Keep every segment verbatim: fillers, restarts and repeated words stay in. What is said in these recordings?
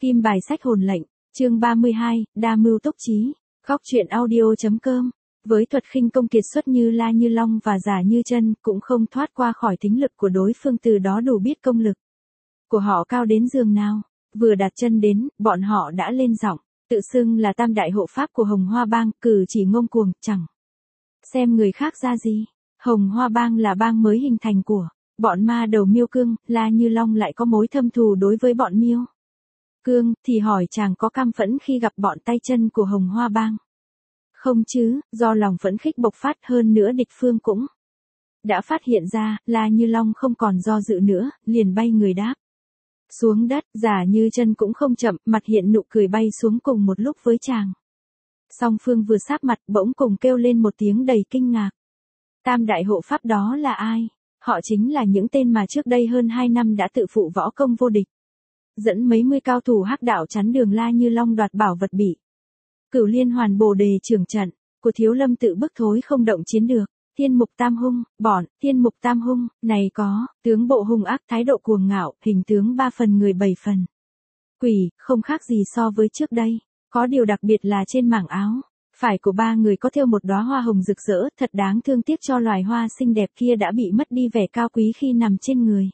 Kim bài sách hồn lệnh, chương ba mươi hai, đa mưu túc trí, góc truyện audio.com. Với thuật khinh công kiệt xuất như La Như Long và Giả Như Chân, cũng không thoát qua khỏi thính lực của đối phương, từ đó đủ biết công lực của họ cao đến giường nào. Vừa đặt chân đến, bọn họ đã lên giọng, tự xưng là tam đại hộ pháp của Hồng Hoa Bang, cử chỉ ngông cuồng, chẳng xem người khác ra gì. Hồng Hoa Bang là bang mới hình thành của bọn ma đầu Miêu Cương, La Như Long lại có mối thâm thù đối với bọn Miêu Cương, thì hỏi chàng có căm phẫn khi gặp bọn tay chân của Hồng Hoa Bang không chứ? Do lòng phẫn khích bộc phát, hơn nữa địch phương cũng đã phát hiện ra, La Như Long không còn do dự nữa, liền bay người đáp xuống đất. Giả Như Chân cũng không chậm, mặt hiện nụ cười bay xuống cùng một lúc với chàng. Song phương vừa sáp mặt, bỗng cùng kêu lên một tiếng đầy kinh ngạc. Tam đại hộ pháp đó là ai? Họ chính là những tên mà trước đây hơn hai năm đã tự phụ võ công vô địch, dẫn mấy mươi cao thủ hắc đạo chắn đường La Như Long đoạt bảo vật bị Cửu Liên Hoàn Bồ Đề trưởng trận của Thiếu Lâm tự bức thối không động chiến được. Thiên Mục Tam Hung, bọn Thiên Mục Tam Hung này có tướng bộ hung ác, thái độ cuồng ngạo, hình tướng ba phần người bảy phần quỷ, không khác gì so với trước đây. Có điều đặc biệt là trên mảng áo phải của ba người có thêu một đóa hoa hồng rực rỡ, thật đáng thương tiếc cho loài hoa xinh đẹp kia đã bị mất đi vẻ cao quý khi nằm trên người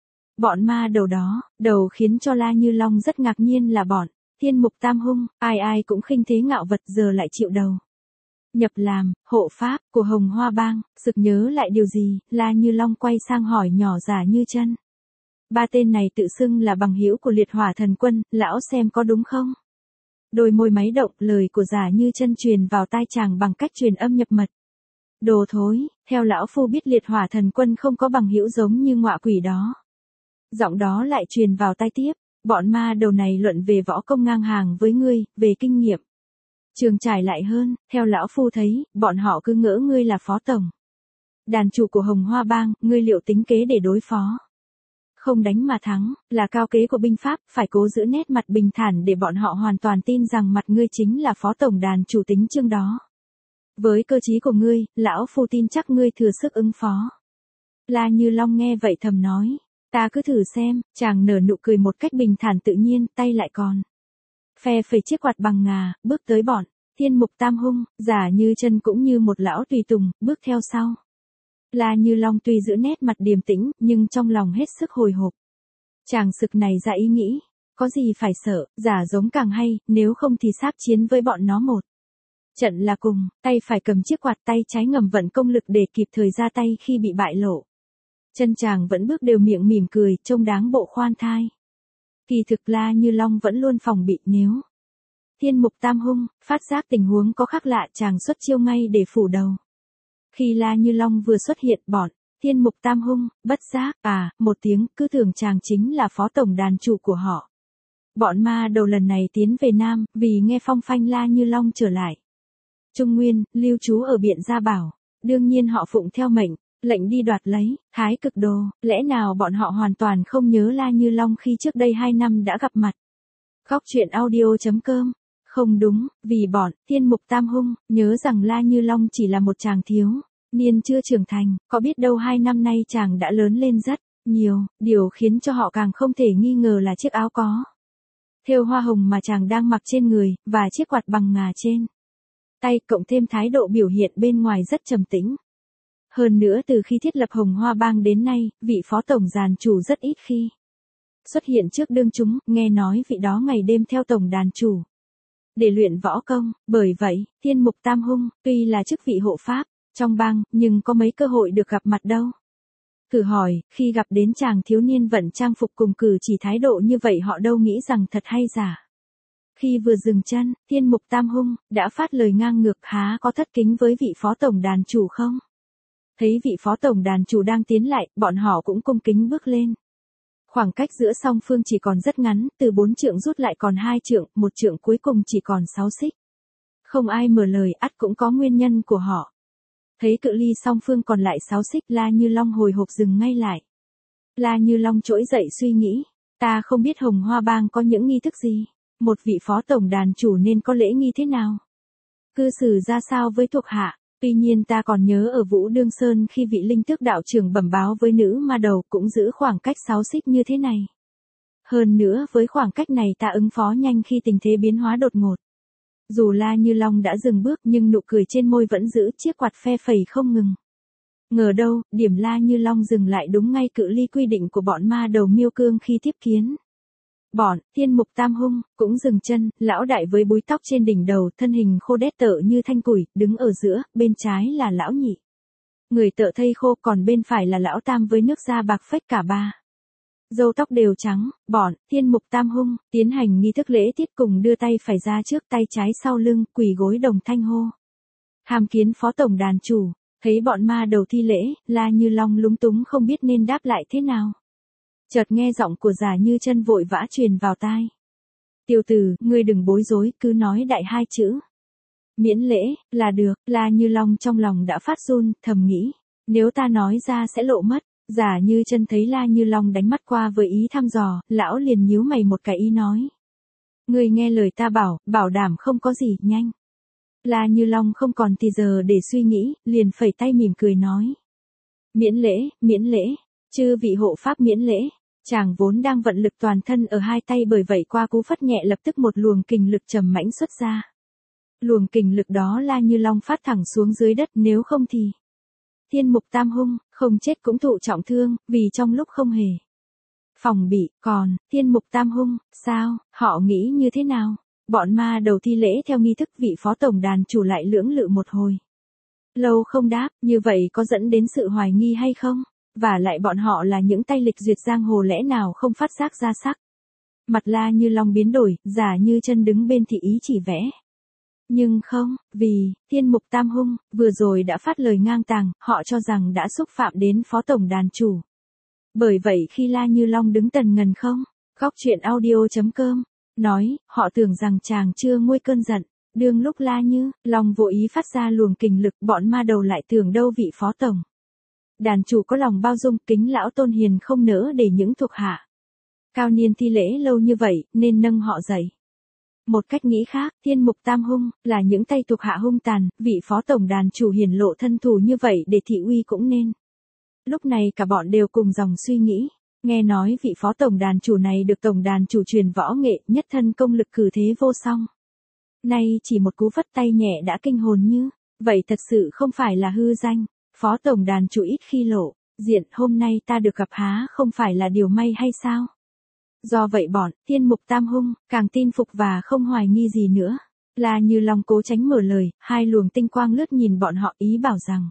bọn ma đầu đó. Đầu khiến cho La Như Long rất ngạc nhiên là bọn Thiên Mục Tam Hung, ai ai cũng khinh thế ngạo vật, giờ lại chịu đầu nhập làm hộ pháp của Hồng Hoa Bang. Sực nhớ lại điều gì, La Như Long quay sang hỏi nhỏ Giả Như Chân. Ba tên này tự xưng là bằng hữu của Liệt Hỏa Thần Quân, lão xem có đúng không? Đôi môi máy động, lời của Giả Như Chân truyền vào tai chàng bằng cách truyền âm nhập mật. Đồ thối, theo lão phu biết Liệt Hỏa Thần Quân không có bằng hữu giống như ngọa quỷ đó. Giọng đó lại truyền vào tai tiếp. Bọn ma đầu này luận về võ công ngang hàng với ngươi, về kinh nghiệm trường trải lại hơn, theo lão phu thấy, bọn họ cứ ngỡ ngươi là phó tổng đàn chủ của Hồng Hoa Bang, ngươi liệu tính kế để đối phó không đánh mà thắng, là cao kế của binh pháp, phải cố giữ nét mặt bình thản để bọn họ hoàn toàn tin rằng mặt ngươi chính là phó tổng đàn chủ tính chương đó. Với cơ trí của ngươi, lão phu tin chắc ngươi thừa sức ứng phó. La Như Long nghe vậy thầm nói, ta cứ thử xem. Chàng nở nụ cười một cách bình thản tự nhiên, tay lại còn phe phẩy chiếc quạt bằng ngà, bước tới bọn Thiên Mục Tam Hung. Giả Như Chân cũng như một lão tùy tùng, bước theo sau. La Như Long tuy giữ nét mặt điềm tĩnh, nhưng trong lòng hết sức hồi hộp. Chàng sực này ra ý nghĩ, có gì phải sợ, giả giống càng hay, nếu không thì sáp chiến với bọn nó một trận là cùng. Tay phải cầm chiếc quạt, tay trái ngầm vận công lực để kịp thời ra tay khi bị bại lộ. Chân chàng vẫn bước đều, miệng mỉm cười, trông đáng bộ khoan thai. Kỳ thực La Như Long vẫn luôn phòng bị, nếu Thiên Mục Tam Hung phát giác tình huống có khác lạ, chàng xuất chiêu ngay để phủ đầu. Khi La Như Long vừa xuất hiện, bọn Thiên Mục Tam Hung bất giác à một tiếng, cứ tưởng chàng chính là phó tổng đàn chủ của họ. Bọn ma đầu lần này tiến về Nam, vì nghe phong phanh La Như Long trở lại Trung Nguyên, lưu trú ở Biện Gia Bảo, đương nhiên họ phụng theo mệnh lệnh đi đoạt lấy Thái Cực Đồ. Lẽ nào bọn họ hoàn toàn không nhớ La Như Long khi trước đây hai năm đã gặp mặt? Góc truyện audio.com. Không đúng, vì bọn Thiên Mục Tam Hung nhớ rằng La Như Long chỉ là một chàng thiếu niên chưa trưởng thành, có biết đâu hai năm nay chàng đã lớn lên rất nhiều. Điều khiến cho họ càng không thể nghi ngờ là chiếc áo có thêu hoa hồng mà chàng đang mặc trên người, và chiếc quạt bằng ngà trên tay, cộng thêm thái độ biểu hiện bên ngoài rất trầm tĩnh. Hơn nữa từ khi thiết lập Hồng Hoa Bang đến nay, vị phó tổng giàn chủ rất ít khi xuất hiện trước đương chúng, nghe nói vị đó ngày đêm theo tổng đàn chủ để luyện võ công. Bởi vậy, Thiên Mục Tam Hung tuy là chức vị hộ pháp trong bang, nhưng có mấy cơ hội được gặp mặt đâu. Thử hỏi, khi gặp đến chàng thiếu niên vận trang phục cùng cử chỉ thái độ như vậy, họ đâu nghĩ rằng thật hay giả. Khi vừa dừng chân, Thiên Mục Tam Hung đã phát lời ngang ngược, há có thất kính với vị phó tổng đàn chủ không? Thấy vị phó tổng đàn chủ đang tiến lại, bọn họ cũng cung kính bước lên. Khoảng cách giữa song phương chỉ còn rất ngắn, từ bốn trượng rút lại còn hai trượng, một trượng cuối cùng chỉ còn sáu xích. Không ai mở lời, ắt cũng có nguyên nhân của họ. Thấy cự ly song phương còn lại sáu xích, La Như Long hồi hộp dừng ngay lại. La Như Long trỗi dậy suy nghĩ, ta không biết Hồng Hoa Bang có những nghi thức gì, một vị phó tổng đàn chủ nên có lễ nghi thế nào, cư xử ra sao với thuộc hạ. Tuy nhiên ta còn nhớ ở Vũ Đương Sơn khi vị linh tước đạo trưởng bẩm báo với nữ ma đầu cũng giữ khoảng cách sáu xích như thế này. Hơn nữa với khoảng cách này ta ứng phó nhanh khi tình thế biến hóa đột ngột. Dù La Như Long đã dừng bước nhưng nụ cười trên môi vẫn giữ chiếc quạt phe phẩy không ngừng. Ngờ đâu, điểm La Như Long dừng lại đúng ngay cự ly quy định của bọn ma đầu Miêu Cương khi tiếp kiến. Bọn Thiên Mục Tam Hung cũng dừng chân, lão đại với búi tóc trên đỉnh đầu, thân hình khô đét tợ như thanh củi, đứng ở giữa, bên trái là lão nhị. Người tợ thây khô, còn bên phải là lão tam với nước da bạc phách cả ba. Râu tóc đều trắng. Bọn Thiên Mục Tam Hung tiến hành nghi thức lễ tiết, cùng đưa tay phải ra trước, tay trái sau lưng, quỳ gối đồng thanh hô. Hàm kiến phó tổng đàn chủ. Thấy bọn ma đầu thi lễ, La Như Long lúng túng không biết nên đáp lại thế nào. Chợt nghe giọng của Giả Như Chân vội vã truyền vào tai. Tiểu tử, ngươi đừng bối rối, cứ nói đại hai chữ. Miễn lễ, là được. La Như Long trong lòng đã phát run, thầm nghĩ. Nếu ta nói ra sẽ lộ mất. Giả Như Chân thấy La Như Long đánh mắt qua với ý thăm dò, lão liền nhíu mày một cái ý nói. Ngươi nghe lời ta bảo, bảo đảm không có gì, nhanh. La Như Long không còn thì giờ để suy nghĩ, liền phẩy tay mỉm cười nói. Miễn lễ, miễn lễ, chư vị hộ pháp miễn lễ. Chàng vốn đang vận lực toàn thân ở hai tay, bởi vậy qua cú phất nhẹ lập tức một luồng kình lực trầm mãnh xuất ra. Luồng kình lực đó La Như Long phát thẳng xuống dưới đất, nếu không thì Thiên Mục Tam Hung không chết cũng thụ trọng thương, vì trong lúc không hề phòng bị. Còn Thiên Mục Tam Hung, sao, họ nghĩ như thế nào? Bọn ma đầu thi lễ theo nghi thức, vị phó tổng đàn chủ lại lưỡng lự một hồi. Lâu không đáp, như vậy có dẫn đến sự hoài nghi hay không? Và lại bọn họ là những tay lịch duyệt giang hồ, lẽ nào không phát giác ra sắc? Mặt La Như Long biến đổi, Giả Như Chân đứng bên thì ý chỉ vẽ. Nhưng không, vì Thiên Mục Tam Hung vừa rồi đã phát lời ngang tàng, họ cho rằng đã xúc phạm đến phó tổng đàn chủ. Bởi vậy khi La Như Long đứng tần ngần không, góc truyện audio chấm com nói, họ tưởng rằng chàng chưa nguôi cơn giận. Đương lúc La Như Long vô ý phát ra luồng kình lực, bọn ma đầu lại tưởng đâu vị phó tổng đàn chủ có lòng bao dung, kính lão tôn hiền không nỡ để những thuộc hạ cao niên thi lễ lâu như vậy, nên nâng họ dậy. Một cách nghĩ khác, Thiên Mục Tam Hung là những tay thuộc hạ hung tàn, vị phó tổng đàn chủ hiển lộ thân thù như vậy để thị uy cũng nên. Lúc này cả bọn đều cùng dòng suy nghĩ. Nghe nói vị phó tổng đàn chủ này được tổng đàn chủ truyền võ nghệ, nhất thân công lực cử thế vô song. Nay chỉ một cú vất tay nhẹ đã kinh hồn như, vậy thật sự không phải là hư danh. Phó tổng đàn chủ ít khi lộ diện, hôm nay ta được gặp há không phải là điều may hay sao? Do vậy bọn Thiên Mục Tam Hung càng tin phục và không hoài nghi gì nữa. La Như Long cố tránh mở lời, hai luồng tinh quang lướt nhìn bọn họ, ý bảo rằng.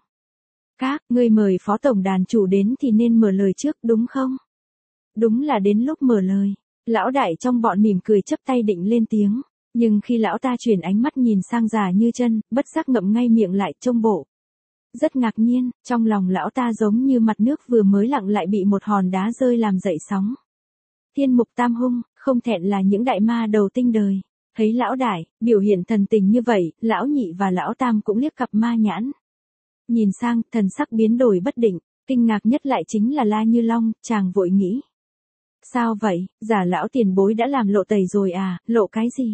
Các ngươi mời phó tổng đàn chủ đến thì nên mở lời trước, đúng không? Đúng là đến lúc mở lời. Lão đại trong bọn mỉm cười chấp tay định lên tiếng. Nhưng khi lão ta chuyển ánh mắt nhìn sang Giả Như Chân, bất giác ngậm ngay miệng lại, trông bộ rất ngạc nhiên. Trong lòng lão ta giống như mặt nước vừa mới lặng lại bị một hòn đá rơi làm dậy sóng. Thiên Mục Tam Hung không thẹn là những đại ma đầu tinh đời. Thấy lão đại biểu hiện thần tình như vậy, lão nhị và lão tam cũng liếc cặp ma nhãn. Nhìn sang, thần sắc biến đổi bất định. Kinh ngạc nhất lại chính là La Như Long, chàng vội nghĩ. Sao vậy, Giả lão tiền bối đã làm lộ tẩy rồi à? Lộ cái gì?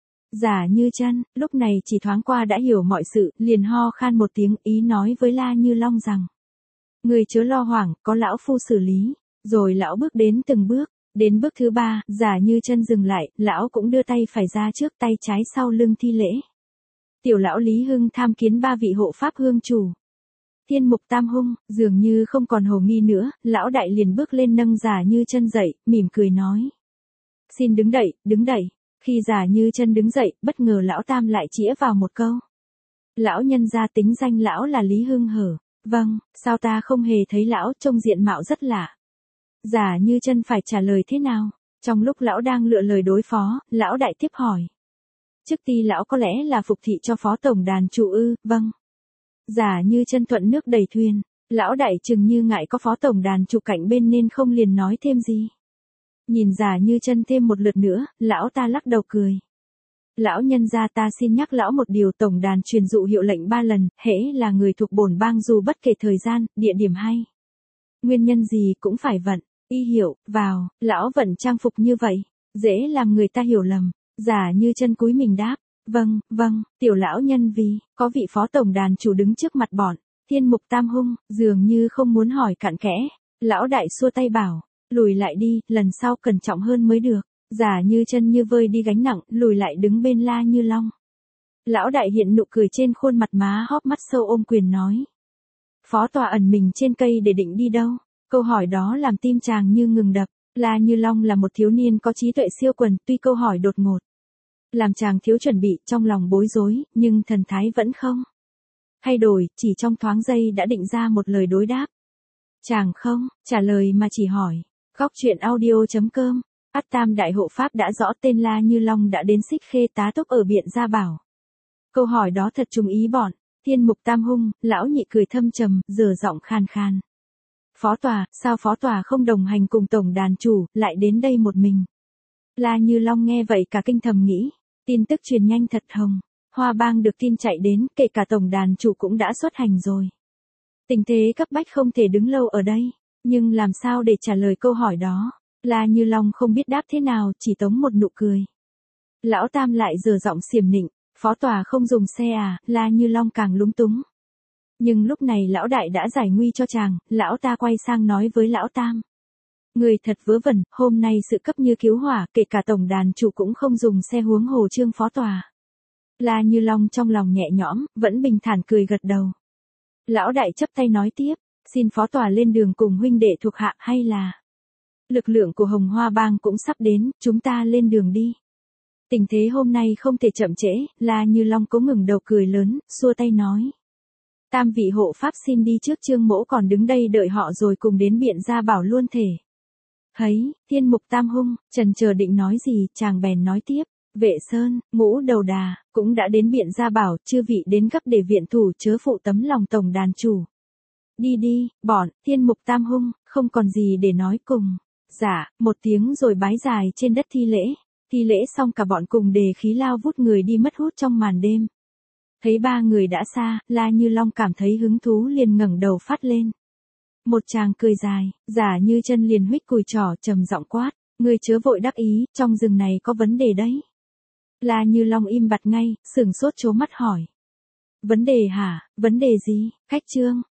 Giả Như Chân lúc này chỉ thoáng qua đã hiểu mọi sự, liền ho khan một tiếng, ý nói với La Như Long rằng. Người chớ lo hoảng, có lão phu xử lý. Rồi lão bước đến từng bước. Đến bước thứ ba, Giả Như Chân dừng lại, lão cũng đưa tay phải ra trước, tay trái sau lưng thi lễ. Tiểu lão Lý Hưng tham kiến ba vị hộ pháp hương chủ. Thiên Mục Tam Hung dường như không còn hồ nghi nữa, lão đại liền bước lên nâng Giả Như Chân dậy, mỉm cười nói. Xin đứng đậy, đứng đậy. Khi Giả Như Chân đứng dậy, bất ngờ lão tam lại chĩa vào một câu. Lão nhân gia tính danh lão là Lý Hưng hở. Vâng, sao ta không hề thấy lão, trông diện mạo rất lạ. Giả Như Chân phải trả lời thế nào? Trong lúc lão đang lựa lời đối phó, lão đại tiếp hỏi. Trước ti lão có lẽ là phục thị cho phó tổng đàn chủ ư? Vâng. Giả Như Chân thuận nước đẩy thuyền. Lão đại chừng như ngại có phó tổng đàn chủ cạnh bên nên không liền nói thêm gì. Nhìn Giả Như Chân thêm một lượt nữa, lão ta lắc đầu cười. Lão nhân gia ta xin nhắc lão một điều, tổng đàn truyền dụ hiệu lệnh ba lần, hễ là người thuộc bổn bang dù bất kể thời gian, địa điểm hay nguyên nhân gì cũng phải vận y hiệu vào. Lão vận trang phục như vậy, dễ làm người ta hiểu lầm. Giả Như Chân cúi mình đáp. Vâng, vâng, tiểu lão nhân vì có vị phó tổng đàn chủ đứng trước mặt bọn Thiên Mục Tam Hung, dường như không muốn hỏi cặn kẽ. Lão đại xua tay bảo. Lùi lại đi, lần sau cẩn trọng hơn mới được. Giả Như Chân như vơi đi gánh nặng, lùi lại đứng bên La Như Long. Lão đại hiện nụ cười trên khuôn mặt má hốc mắt sâu ôm quyền nói. Phó tòa ẩn mình trên cây để định đi đâu? Câu hỏi đó làm tim chàng như ngừng đập. La Như Long là một thiếu niên có trí tuệ siêu quần, tuy câu hỏi đột ngột làm chàng thiếu chuẩn bị, trong lòng bối rối, nhưng thần thái vẫn không thay đổi, chỉ trong thoáng giây đã định ra một lời đối đáp. Chàng không trả lời mà chỉ hỏi. Góc truyện audio chấm com. Ắt Tam Đại Hộ Pháp đã rõ tên La Như Long đã đến Xích Khê tá túc ở Biện Gia Bảo. Câu hỏi đó thật trùng ý bọn. Thiên Mục Tam Hung, lão nhị cười thâm trầm, dở giọng khan khan. Phó tòa, sao phó tòa không đồng hành cùng tổng đàn chủ, lại đến đây một mình? La Như Long nghe vậy cả kinh thầm nghĩ. Tin tức truyền nhanh thật hồng. Hoa Bang được tin chạy đến, kể cả tổng đàn chủ cũng đã xuất hành rồi. Tình thế cấp bách không thể đứng lâu ở đây. Nhưng làm sao để trả lời câu hỏi đó? La Như Long không biết đáp thế nào, chỉ tống một nụ cười. Lão Tam lại dở giọng xiểm nịnh. Phó tòa không dùng xe à? La Như Long càng lúng túng. Nhưng lúc này lão đại đã giải nguy cho chàng, lão ta quay sang nói với lão Tam. Người thật vớ vẩn, hôm nay sự cấp như cứu hỏa, kể cả tổng đàn chủ cũng không dùng xe huống hồ Trương phó tòa. La Như Long trong lòng nhẹ nhõm, vẫn bình thản cười gật đầu. Lão đại chấp tay nói tiếp, xin phó tòa lên đường cùng huynh đệ thuộc hạ hay là lực lượng của Hồng Hoa Bang cũng sắp đến, chúng ta lên đường đi. Tình thế hôm nay không thể chậm trễ, La Như Long cố ngừng đầu cười lớn, xua tay nói. Tam vị hộ pháp xin đi trước, Trương mỗ còn đứng đây đợi họ rồi cùng đến Biện Gia Bảo luôn thể. Hấy, Thiên Mục Tam Hung, trần chờ định nói gì, chàng bèn nói tiếp. Vệ Sơn, Ngũ Đầu Đà, cũng đã đến Biện Gia Bảo, chư vị đến gấp để viện thủ chớ phụ tấm lòng tổng đàn chủ. Đi đi, bọn, Thiên Mục Tam Hung, không còn gì để nói cùng. Dạ, một tiếng rồi bái dài trên đất thi lễ. Thi lễ xong cả bọn cùng đề khí lao vút người đi mất hút trong màn đêm. Thấy ba người đã xa, La Như Long cảm thấy hứng thú liền ngẩng đầu phát lên. Một chàng cười dài, Giả Như Chân liền huých cùi trỏ trầm giọng quát, ngươi chớ vội đắc ý, trong rừng này có vấn đề đấy. La Như Long im bặt ngay, sửng sốt trố mắt hỏi. Vấn đề hả, vấn đề gì? Khách Trương,